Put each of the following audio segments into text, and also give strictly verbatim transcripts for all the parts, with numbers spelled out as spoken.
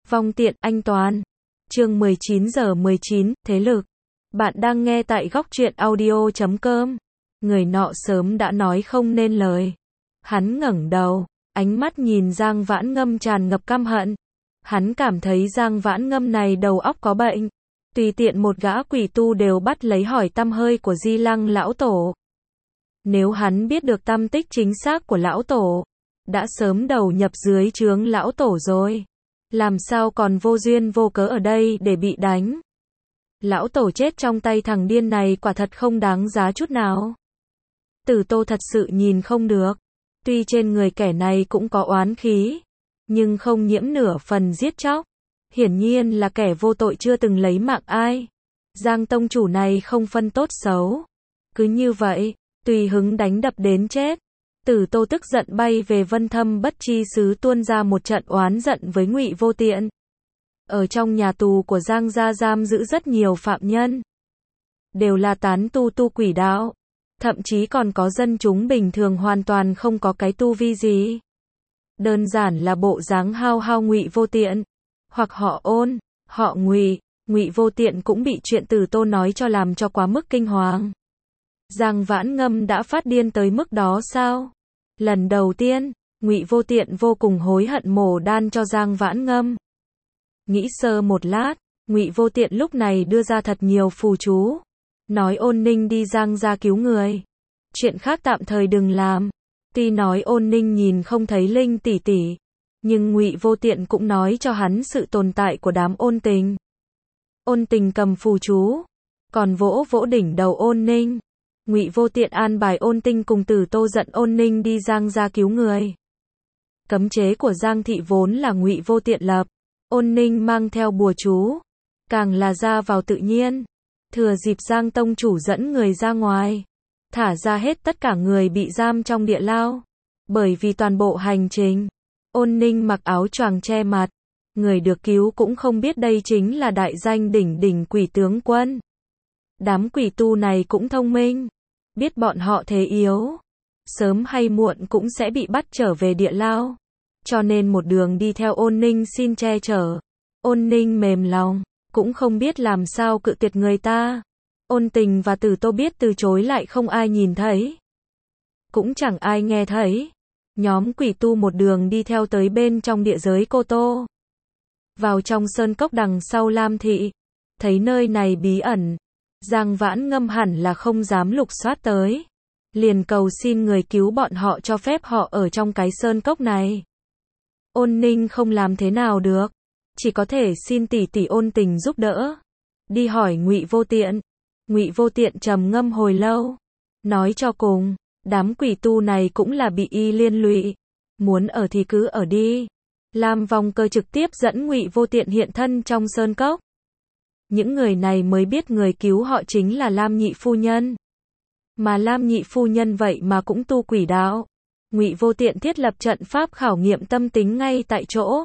Vong tiện, anh Toàn. Chương mười chín giờ mười chín, thế lực. Bạn đang nghe tại góc truyện audio chấm com. Người nọ sớm đã nói không nên lời. Hắn ngẩng đầu, ánh mắt nhìn Giang Vãn Ngâm tràn ngập căm hận. Hắn cảm thấy Giang Vãn Ngâm này đầu óc có bệnh. Tùy tiện một gã quỷ tu đều bắt lấy hỏi tăm hơi của Di Lăng lão tổ. Nếu hắn biết được tăm tích chính xác của lão tổ, đã sớm đầu nhập dưới trướng lão tổ rồi. Làm sao còn vô duyên vô cớ ở đây để bị đánh. Lão tổ chết trong tay thằng điên này quả thật không đáng giá chút nào. Tử Tô thật sự nhìn không được. Tuy trên người kẻ này cũng có oán khí, nhưng không nhiễm nửa phần giết chóc. Hiển nhiên là kẻ vô tội chưa từng lấy mạng ai. Giang tông chủ này không phân tốt xấu. Cứ như vậy, tùy hứng đánh đập đến chết. Tử Tô tức giận bay về Vân Thâm Bất Chi Xứ tuôn ra một trận oán giận với Ngụy Vô Tiện. Ở trong nhà tù của Giang gia giam giữ rất nhiều phạm nhân. Đều là tán tu tu quỷ đạo. Thậm chí còn có dân chúng bình thường hoàn toàn không có cái tu vi gì. Đơn giản là bộ dáng hao hao Ngụy Vô Tiện. Hoặc họ Ôn, họ Ngụy, Ngụy Vô Tiện cũng bị chuyện Tử Tô nói cho làm cho quá mức kinh hoàng. Giang Vãn Ngâm đã phát điên tới mức đó sao? Lần đầu tiên, Ngụy Vô Tiện vô cùng hối hận mổ đan cho Giang Vãn Ngâm. Nghĩ sơ một lát, Ngụy Vô Tiện lúc này đưa ra thật nhiều phù chú, nói Ôn Ninh đi Giang gia cứu người. Chuyện khác tạm thời đừng làm. Tuy nói Ôn Ninh nhìn không thấy Linh tỷ tỷ, nhưng Ngụy Vô Tiện cũng nói cho hắn sự tồn tại của đám Ôn Tình. Ôn Tình cầm phù chú, còn vỗ vỗ đỉnh đầu Ôn Ninh. Ngụy Vô Tiện an bài Ôn Tinh cùng Tử Tô giận Ôn Ninh đi Giang gia cứu người. Cấm chế của Giang thị vốn là Ngụy Vô Tiện lập. Ôn Ninh mang theo bùa chú, càng là ra vào tự nhiên. Thừa dịp Giang tông chủ dẫn người ra ngoài, thả ra hết tất cả người bị giam trong địa lao. Bởi vì toàn bộ hành trình, Ôn Ninh mặc áo choàng che mặt. Người được cứu cũng không biết đây chính là đại danh đỉnh đỉnh quỷ tướng quân. Đám quỷ tu này cũng thông minh, biết bọn họ thế yếu, sớm hay muộn cũng sẽ bị bắt trở về địa lao. Cho nên một đường đi theo Ôn Ninh xin che chở. Ôn Ninh mềm lòng, cũng không biết làm sao cự tuyệt người ta. Ôn Tình và Tử Tô biết từ chối lại không ai nhìn thấy, cũng chẳng ai nghe thấy. Nhóm quỷ tu một đường đi theo tới bên trong địa giới Cô Tô. Vào trong sơn cốc đằng sau Lam thị, thấy nơi này bí ẩn, Giang Vãn Ngâm hẳn là không dám lục soát tới. Liền cầu xin người cứu bọn họ cho phép họ ở trong cái sơn cốc này. Ôn Ninh không làm thế nào được, chỉ có thể xin tỷ tỷ Ôn Tình giúp đỡ. Đi hỏi Ngụy Vô Tiện. Ngụy Vô Tiện trầm ngâm hồi lâu, nói cho cùng, đám quỷ tu này cũng là bị y liên lụy, muốn ở thì cứ ở đi. Lam Vong Cơ trực tiếp dẫn Ngụy Vô Tiện hiện thân trong sơn cốc. Những người này mới biết người cứu họ chính là Lam nhị phu nhân. Mà Lam nhị phu nhân vậy mà cũng tu quỷ đạo. Ngụy Vô Tiện thiết lập trận pháp khảo nghiệm tâm tính ngay tại chỗ.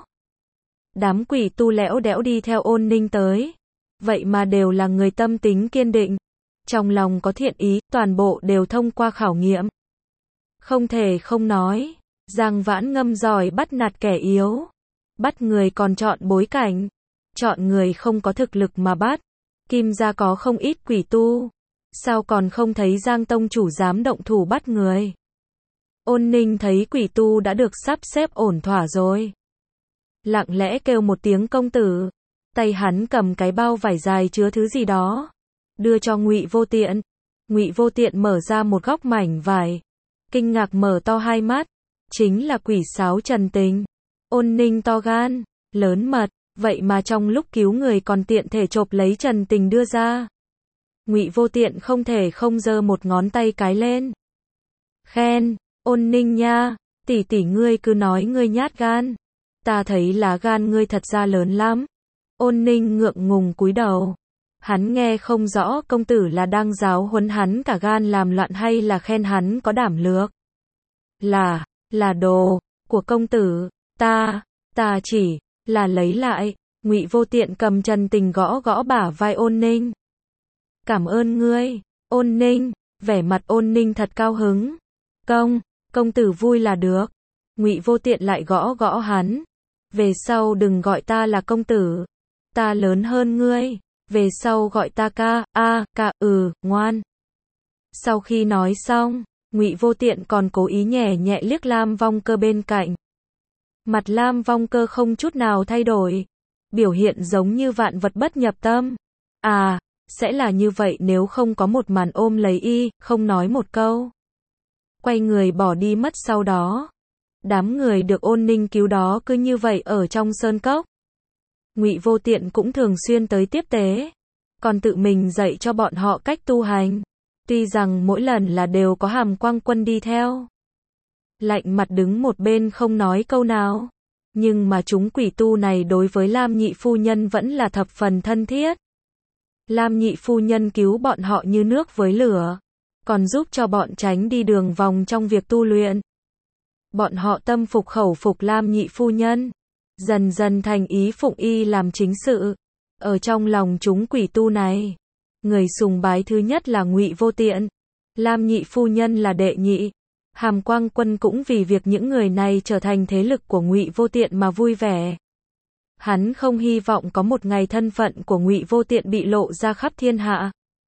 Đám quỷ tu lẽo đẽo đi theo Ôn Ninh tới. Vậy mà đều là người tâm tính kiên định, trong lòng có thiện ý, toàn bộ đều thông qua khảo nghiệm. Không thể không nói, Giang Vãn Ngâm giỏi bắt nạt kẻ yếu. Bắt người còn chọn bối cảnh, chọn người không có thực lực mà bắt. Kim gia có không ít quỷ tu, sao còn không thấy Giang tông chủ dám động thủ bắt người. Ôn Ninh thấy quỷ tu đã được sắp xếp ổn thỏa rồi, lặng lẽ kêu một tiếng công tử. Tay hắn cầm cái bao vải dài chứa thứ gì đó, đưa cho Ngụy Vô Tiện. Ngụy Vô Tiện mở ra một góc mảnh vải, kinh ngạc mở to hai mắt, chính là quỷ sáo Trần Tình. Ôn Ninh to gan, lớn mật, vậy mà trong lúc cứu người còn tiện thể chộp lấy Trần Tình đưa ra. Ngụy Vô Tiện không thể không giơ một ngón tay cái lên. Khen, Ôn Ninh nha, tỷ tỷ ngươi cứ nói ngươi nhát gan. Ta thấy lá gan ngươi thật ra lớn lắm. Ôn Ninh ngượng ngùng cúi đầu. Hắn nghe không rõ công tử là đang giáo huấn hắn cả gan làm loạn hay là khen hắn có đảm lược. Là, là đồ của công tử, ta, ta chỉ là lấy lại. Ngụy Vô Tiện cầm Trần Tình gõ gõ bả vai Ôn Ninh. Cảm ơn ngươi, Ôn Ninh, vẻ mặt Ôn Ninh thật cao hứng. Công, công tử vui là được. Ngụy Vô Tiện lại gõ gõ hắn. Về sau đừng gọi ta là công tử. Ta lớn hơn ngươi. Về sau gọi ta ca, a, ca, ừ, ngoan. Sau khi nói xong, Ngụy Vô Tiện còn cố ý nhẹ nhẹ liếc Lam Vong Cơ bên cạnh. Mặt Lam Vong Cơ không chút nào thay đổi, biểu hiện giống như vạn vật bất nhập tâm. À, sẽ là như vậy nếu không có một màn ôm lấy y, không nói một câu. Quay người bỏ đi mất sau đó. Đám người được Ôn Ninh cứu đó cứ như vậy ở trong sơn cốc. Ngụy Vô Tiện cũng thường xuyên tới tiếp tế, còn tự mình dạy cho bọn họ cách tu hành. Tuy rằng mỗi lần là đều có Hàm Quang Quân đi theo. Lạnh mặt đứng một bên không nói câu nào. Nhưng mà chúng quỷ tu này đối với Lam nhị phu nhân vẫn là thập phần thân thiết. Lam nhị phu nhân cứu bọn họ như nước với lửa, còn giúp cho bọn tránh đi đường vòng trong việc tu luyện. Bọn họ tâm phục khẩu phục Lam nhị phu nhân, dần dần thành ý phụng y làm chính sự. Ở trong lòng chúng quỷ tu này, người sùng bái thứ nhất là Ngụy Vô Tiện, Lam nhị phu nhân là đệ nhị. Hàm Quang Quân cũng vì việc những người này trở thành thế lực của Ngụy Vô Tiện mà vui vẻ. Hắn không hy vọng có một ngày thân phận của Ngụy Vô Tiện bị lộ ra khắp thiên hạ.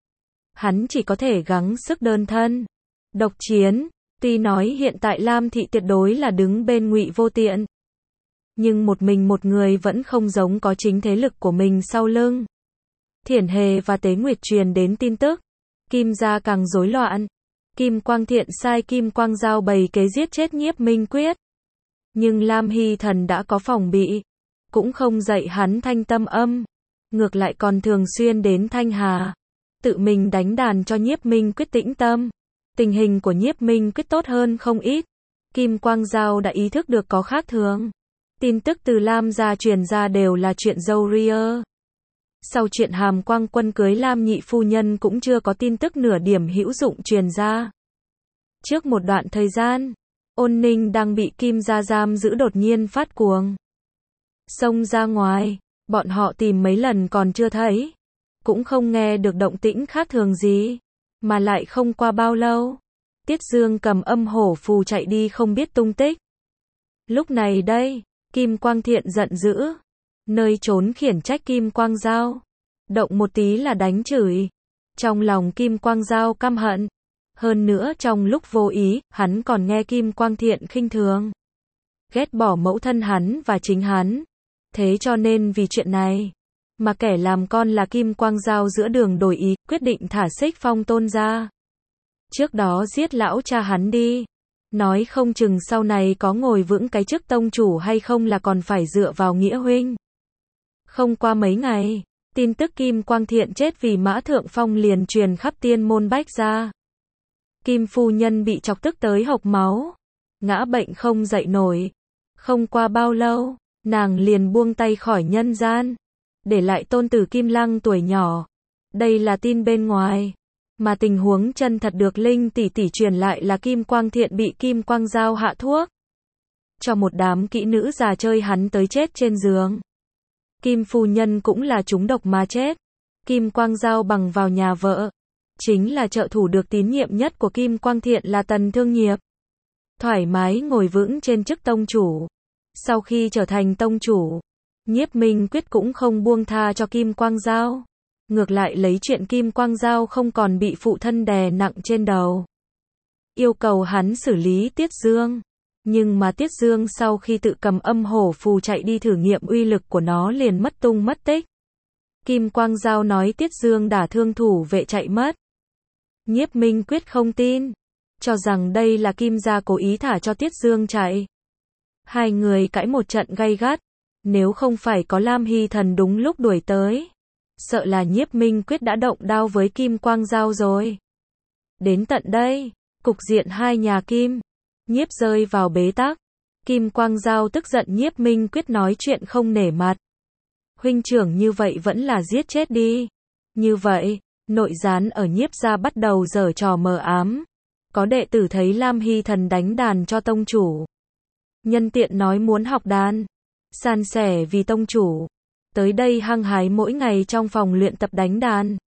Hắn chỉ có thể gắng sức đơn thân, độc chiến. Tuy nói hiện tại Lam thị tuyệt đối là đứng bên Ngụy Vô Tiện, nhưng một mình một người vẫn không giống có chính thế lực của mình sau lưng. Thiển Hề và Tế Nguyệt truyền đến tin tức, Kim gia càng rối loạn. Kim Quang Thiện sai Kim Quang Giao bày kế giết chết Nhiếp Minh Quyết. Nhưng Lam Hy Thần đã có phòng bị, cũng không dạy hắn thanh tâm âm, ngược lại còn thường xuyên đến Thanh Hà, tự mình đánh đàn cho Nhiếp Minh Quyết tĩnh tâm. Tình hình của Nhiếp Minh Quyết tốt hơn không ít. Kim Quang Giao đã ý thức được có khác thường. Tin tức từ Lam gia truyền ra đều là chuyện dâu ria. Sau chuyện Hàm Quang Quân cưới Lam nhị phu nhân cũng chưa có tin tức nửa điểm hữu dụng truyền ra. Trước một đoạn thời gian, Ôn Ninh đang bị Kim gia giam giữ đột nhiên phát cuồng. Xông ra ngoài, bọn họ tìm mấy lần còn chưa thấy, cũng không nghe được động tĩnh khác thường gì, mà lại không qua bao lâu, Tiết Dương cầm âm hổ phù chạy đi không biết tung tích. Lúc này đây, Kim Quang Thiện giận dữ, nơi trốn khiển trách Kim Quang Giao, động một tí là đánh chửi. Trong lòng Kim Quang Giao căm hận, hơn nữa trong lúc vô ý, hắn còn nghe Kim Quang Thiện khinh thường, ghét bỏ mẫu thân hắn và chính hắn. Thế cho nên vì chuyện này, mà kẻ làm con là Kim Quang Giao giữa đường đổi ý, quyết định thả Xích Phong Tôn ra. Trước đó giết lão cha hắn đi, nói không chừng sau này có ngồi vững cái chức tông chủ hay không là còn phải dựa vào nghĩa huynh. Không qua mấy ngày, tin tức Kim Quang Thiện chết vì Mã Thượng Phong liền truyền khắp Tiên Môn Bách gia. Kim phu nhân bị chọc tức tới hộc máu, ngã bệnh không dậy nổi. Không qua bao lâu, nàng liền buông tay khỏi nhân gian, để lại tôn tử Kim Lăng tuổi nhỏ. Đây là tin bên ngoài, mà tình huống chân thật được Linh tỷ tỷ truyền lại là Kim Quang Thiện bị Kim Quang Giao hạ thuốc, cho một đám kỹ nữ già chơi hắn tới chết trên giường. Kim phu nhân cũng là trúng độc mà chết. Kim Quang Giao bằng vào nhà vợ, chính là trợ thủ được tín nhiệm nhất của Kim Quang Thiện là Tần Thương Nghiệp, thoải mái ngồi vững trên chức tông chủ. Sau khi trở thành tông chủ, Nhiếp Minh Quyết cũng không buông tha cho Kim Quang Giao, ngược lại lấy chuyện Kim Quang Giao không còn bị phụ thân đè nặng trên đầu, yêu cầu hắn xử lý Tiết Dương. Nhưng mà Tiết Dương sau khi tự cầm âm hổ phù chạy đi thử nghiệm uy lực của nó liền mất tung mất tích. Kim Quang Giao nói Tiết Dương đả thương thủ vệ chạy mất. Nhiếp Minh Quyết không tin, cho rằng đây là Kim gia cố ý thả cho Tiết Dương chạy. Hai người cãi một trận gay gắt, nếu không phải có Lam Hy Thần đúng lúc đuổi tới, sợ là Nhiếp Minh Quyết đã động đao với Kim Quang Giao rồi. Đến tận đây, cục diện hai nhà Kim, Nhiếp rơi vào bế tắc. Kim Quang Giao tức giận Nhiếp Minh Quyết nói chuyện không nể mặt. Huynh trưởng như vậy vẫn là giết chết đi. Như vậy, nội gián ở Nhiếp gia bắt đầu giở trò mờ ám. Có đệ tử thấy Lam Hy Thần đánh đàn cho tông chủ, nhân tiện nói muốn học đàn, san sẻ vì tông chủ. Tới đây hăng hái mỗi ngày trong phòng luyện tập đánh đàn.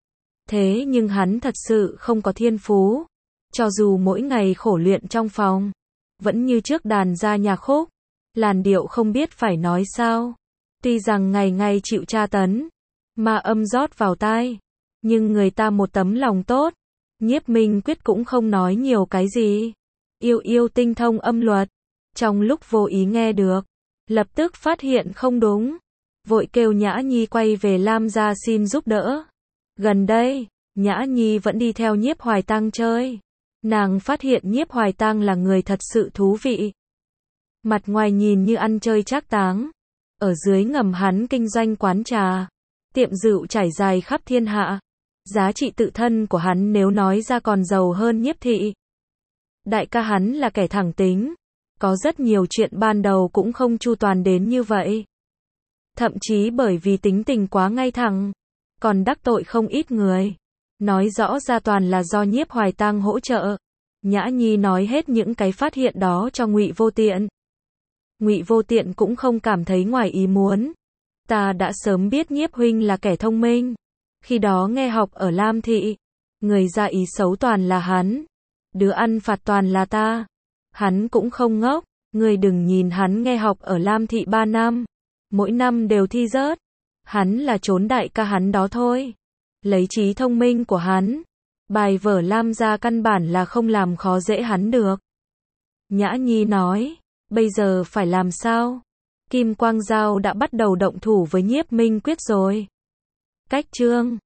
Thế nhưng hắn thật sự không có thiên phú. Cho dù mỗi ngày khổ luyện trong phòng, vẫn như trước đàn ra nhạc khúc, Làn điệu không biết phải nói sao. Tuy rằng ngày ngày chịu tra tấn, ma âm rót vào tai, nhưng người ta một tấm lòng tốt. Nhiếp Minh Quyết cũng không nói nhiều cái gì. Yêu yêu tinh thông âm luật. Trong lúc vô ý nghe được, lập tức phát hiện không đúng. Vội kêu Nhã Nhi quay về Lam gia xin giúp đỡ. Gần đây, Nhã Nhi vẫn đi theo Nhiếp Hoài Tăng chơi. Nàng phát hiện Nhiếp Hoài Tăng là người thật sự thú vị. Mặt ngoài nhìn như ăn chơi trác táng. Ở dưới ngầm hắn kinh doanh quán trà, tiệm rượu trải dài khắp thiên hạ. Giá trị tự thân của hắn nếu nói ra còn giàu hơn Nhiếp thị. Đại ca hắn là kẻ thẳng tính. Có rất nhiều chuyện ban đầu cũng không chu toàn đến như vậy. Thậm chí bởi vì tính tình quá ngay thẳng, còn đắc tội không ít người. Nói rõ ra toàn là do Nhiếp Hoài Tăng hỗ trợ. Nhã Nhi nói hết những cái phát hiện đó cho Ngụy Vô Tiện. Ngụy Vô Tiện cũng không cảm thấy ngoài ý muốn. Ta đã sớm biết Nhiếp huynh là kẻ thông minh. Khi đó nghe học ở Lam thị, người ra ý xấu toàn là hắn. Đứa ăn phạt toàn là ta. Hắn cũng không ngốc, người đừng nhìn hắn nghe học ở Lam thị ba năm. Mỗi năm đều thi rớt. Hắn là trốn đại ca hắn đó thôi. Lấy trí thông minh của hắn, bài vở Lam gia căn bản là không làm khó dễ hắn được. Nhã Nhi nói, bây giờ phải làm sao? Kim Quang Giao đã bắt đầu động thủ với Nhiếp Minh Quyết rồi. Cách chương